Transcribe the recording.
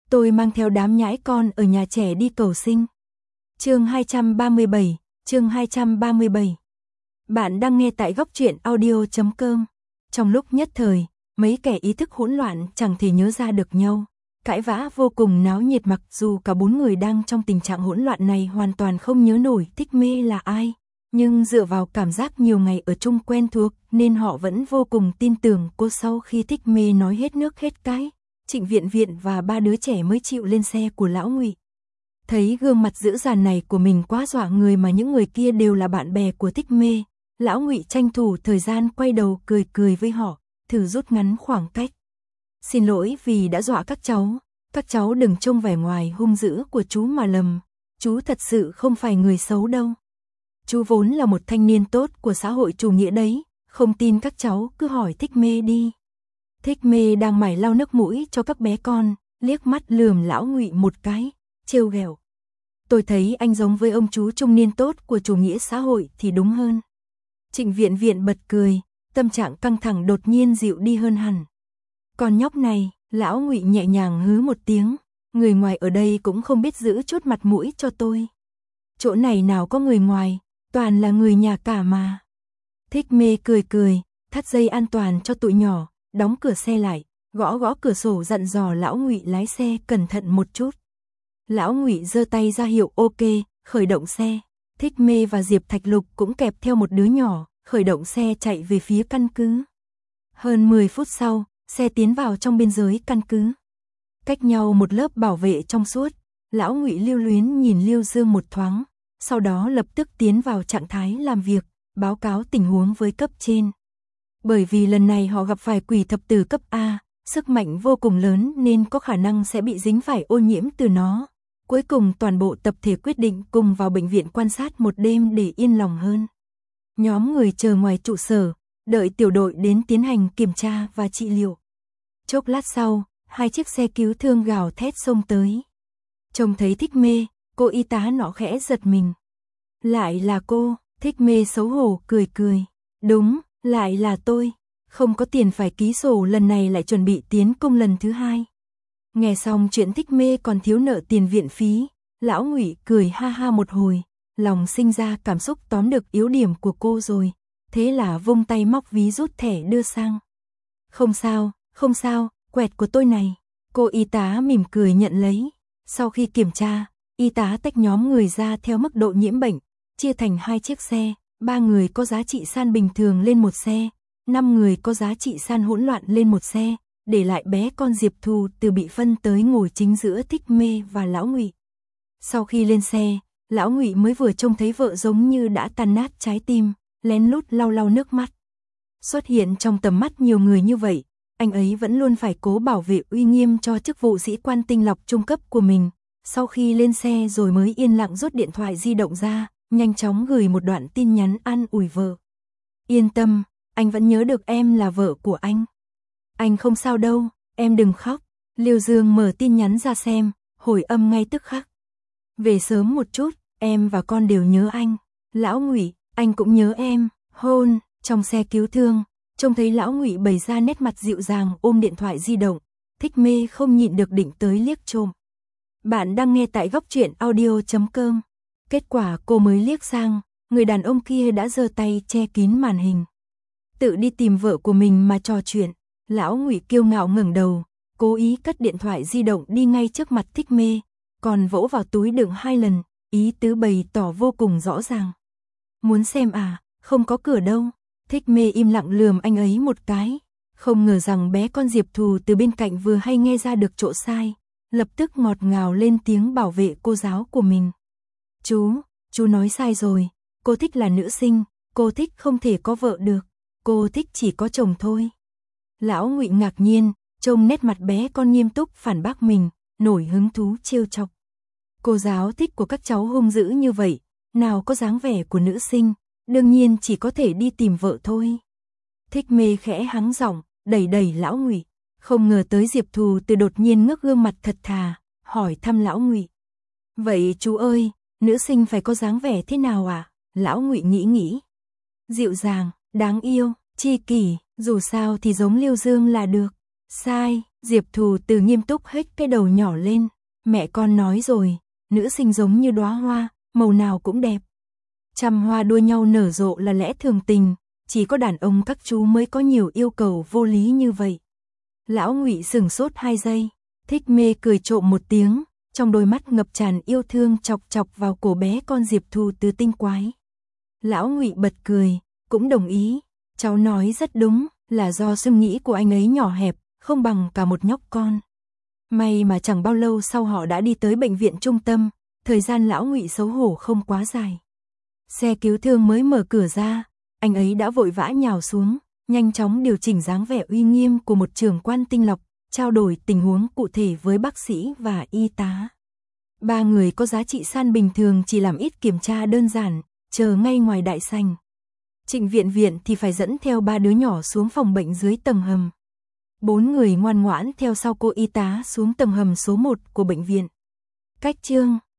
Tôi mang theo đám nhãi con ở nhà trẻ đi cầu sinh. Chương 237, chương 237. Bạn đang nghe tại góc truyện audio.com. Trong lúc nhất thời, mấy kẻ ý thức hỗn loạn chẳng thể nhớ ra được nhau. Cãi vã vô cùng náo nhiệt, mặc dù cả bốn người đang trong tình trạng hỗn loạn này hoàn toàn không nhớ nổi Thích Mê là ai. Nhưng dựa vào cảm giác nhiều ngày ở chung quen thuộc nên họ vẫn vô cùng tin tưởng cô. Sau khi Thích Mê nói hết nước hết cái, Trịnh Viện Viện và ba đứa trẻ mới chịu lên xe của Lão Ngụy. Thấy gương mặt dữ dằn này của mình quá dọa người mà những người kia đều là bạn bè của Thích Mê, Lão Ngụy tranh thủ thời gian quay đầu cười cười với họ, thử rút ngắn khoảng cách. Xin lỗi vì đã dọa các cháu đừng trông vẻ ngoài hung dữ của chú mà lầm, chú thật sự không phải người xấu đâu. Chú vốn là một thanh niên tốt của xã hội chủ nghĩa đấy, không tin các cháu cứ hỏi Thích Mê đi. Thích Mê đang mải lau nước mũi cho các bé con, liếc mắt lườm Lão Ngụy một cái, trêu ghẹo. Tôi thấy anh giống với ông chú trung niên tốt của chủ nghĩa xã hội thì đúng hơn. Trịnh Viện Viện bật cười, tâm trạng căng thẳng đột nhiên dịu đi hơn hẳn. Con nhóc này, Lão Ngụy nhẹ nhàng hứ một tiếng, người ngoài ở đây cũng không biết giữ chút mặt mũi cho tôi. Chỗ này nào có người ngoài, toàn là người nhà cả mà. Thích Mê cười cười, thắt dây an toàn cho tụi nhỏ, đóng cửa xe lại, gõ gõ cửa sổ dặn dò Lão Ngụy lái xe cẩn thận một chút. Lão Ngụy giơ tay ra hiệu ok, khởi động xe. Thích Mê và Diệp Thạch Lục cũng kẹp theo một đứa nhỏ, khởi động xe chạy về phía căn cứ. Hơn 10 phút sau, xe tiến vào trong biên giới căn cứ. Cách nhau một lớp bảo vệ trong suốt, Lão Ngụy lưu luyến nhìn Liêu Dương một thoáng, sau đó lập tức tiến vào trạng thái làm việc, báo cáo tình huống với cấp trên. Bởi vì lần này họ gặp phải quỷ thập tử cấp A, sức mạnh vô cùng lớn nên có khả năng sẽ bị dính phải ô nhiễm từ nó. Cuối cùng toàn bộ tập thể quyết định cùng vào bệnh viện quan sát một đêm để yên lòng hơn. Nhóm người chờ ngoài trụ sở, đợi tiểu đội đến tiến hành kiểm tra và trị liệu. Chốc lát sau, hai chiếc xe cứu thương gào thét xông tới. Trông thấy Thích Mê, cô y tá nọ khẽ giật mình. Lại là cô, Thích Mê xấu hổ cười cười. Đúng, lại là tôi. Không có tiền phải ký sổ, lần này lại chuẩn bị tiến công lần thứ hai. Nghe xong chuyện Thích Mê còn thiếu nợ tiền viện phí, Lão Ngụy cười ha ha một hồi, lòng sinh ra cảm xúc tóm được yếu điểm của cô rồi, thế là vung tay móc ví rút thẻ đưa sang. Không sao, quẹt của tôi này. Cô y tá mỉm cười nhận lấy. Sau khi kiểm tra, y tá tách nhóm người ra theo mức độ nhiễm bệnh, chia thành 2 chiếc xe, 3 người có giá trị san bình thường lên một xe, 5 người có giá trị san hỗn loạn lên một xe, để lại bé con Diệp Thù từ bị phân tới ngồi chính giữa Thích Mê và Lão Ngụy. Sau khi lên xe, Lão Ngụy mới vừa trông thấy vợ giống như đã tan nát trái tim, lén lút lau lau nước mắt. Xuất hiện trong tầm mắt nhiều người như vậy, anh ấy vẫn luôn phải cố bảo vệ uy nghiêm cho chức vụ sĩ quan tinh lọc trung cấp của mình. Sau khi lên xe rồi mới yên lặng rút điện thoại di động ra, nhanh chóng gửi một đoạn tin nhắn an ủi vợ. Yên tâm, anh vẫn nhớ được em là vợ của anh. Anh không sao đâu, em đừng khóc. Liêu Dương mở tin nhắn ra xem, hồi âm ngay tức khắc. Về sớm một chút, em và con đều nhớ anh. Lão Ngụy, anh cũng nhớ em. Hôn. Trong xe cứu thương, trông thấy Lão Ngụy bày ra nét mặt dịu dàng ôm điện thoại di động, Thích Mê không nhịn được định tới liếc trộm. Bạn đang nghe tại góc truyện audio.com. Kết quả cô mới liếc sang, người đàn ông kia đã giơ tay che kín màn hình. Tự đi tìm vợ của mình mà trò chuyện. Lão Ngụy kiêu ngạo ngẩng đầu, cố ý cất điện thoại di động đi ngay trước mặt Thích Mê, còn vỗ vào túi đựng 2 lần, ý tứ bày tỏ vô cùng rõ ràng. Muốn xem à, không có cửa đâu. Thích Mê im lặng lườm anh ấy một cái, không ngờ rằng bé con Diệp Thù từ bên cạnh vừa hay nghe ra được chỗ sai, lập tức ngọt ngào lên tiếng bảo vệ cô giáo của mình. Chú nói sai rồi, cô thích là nữ sinh, cô thích không thể có vợ được, cô thích chỉ có chồng thôi. Lão Ngụy ngạc nhiên, trông nét mặt bé con nghiêm túc phản bác mình, nổi hứng thú trêu chọc. Cô giáo thích của các cháu hung dữ như vậy, nào có dáng vẻ của nữ sinh, đương nhiên chỉ có thể đi tìm vợ thôi. Thích Mê khẽ hắng giọng, đẩy đẩy Lão Ngụy, không ngờ tới Diệp Thù từ đột nhiên ngước gương mặt thật thà, hỏi thăm Lão Ngụy. Vậy chú ơi, nữ sinh phải có dáng vẻ thế nào à? Lão Ngụy nghĩ. Dịu dàng, đáng yêu, tri kỷ, dù sao thì giống Liêu Dương là được. Sai, Diệp Thù Từ nghiêm túc hếch cái đầu nhỏ lên, mẹ con nói rồi, nữ sinh giống như đóa hoa, màu nào cũng đẹp. Trăm hoa đua nhau nở rộ là lẽ thường tình, chỉ có đàn ông các chú mới có nhiều yêu cầu vô lý như vậy. Lão Ngụy sửng sốt 2 giây, Thích Mê cười trộm một tiếng, trong đôi mắt ngập tràn yêu thương chọc chọc vào cổ bé con Diệp Thù Từ tinh quái. Lão Ngụy bật cười, cũng đồng ý, cháu nói rất đúng, là do suy nghĩ của anh ấy nhỏ hẹp, không bằng cả một nhóc con. May mà chẳng bao lâu sau họ đã đi tới bệnh viện trung tâm, thời gian Lão Ngụy xấu hổ không quá dài. Xe cứu thương mới mở cửa ra, anh ấy đã vội vã nhào xuống, nhanh chóng điều chỉnh dáng vẻ uy nghiêm của một trưởng quan tinh lọc, trao đổi tình huống cụ thể với bác sĩ và y tá. 3 người có giá trị san bình thường chỉ làm ít kiểm tra đơn giản, chờ ngay ngoài đại sảnh. Trịnh Viện Viện thì phải dẫn theo 3 đứa nhỏ xuống phòng bệnh dưới tầng hầm. 4 người ngoan ngoãn theo sau cô y tá xuống tầng hầm số 1 của bệnh viện. Cách chương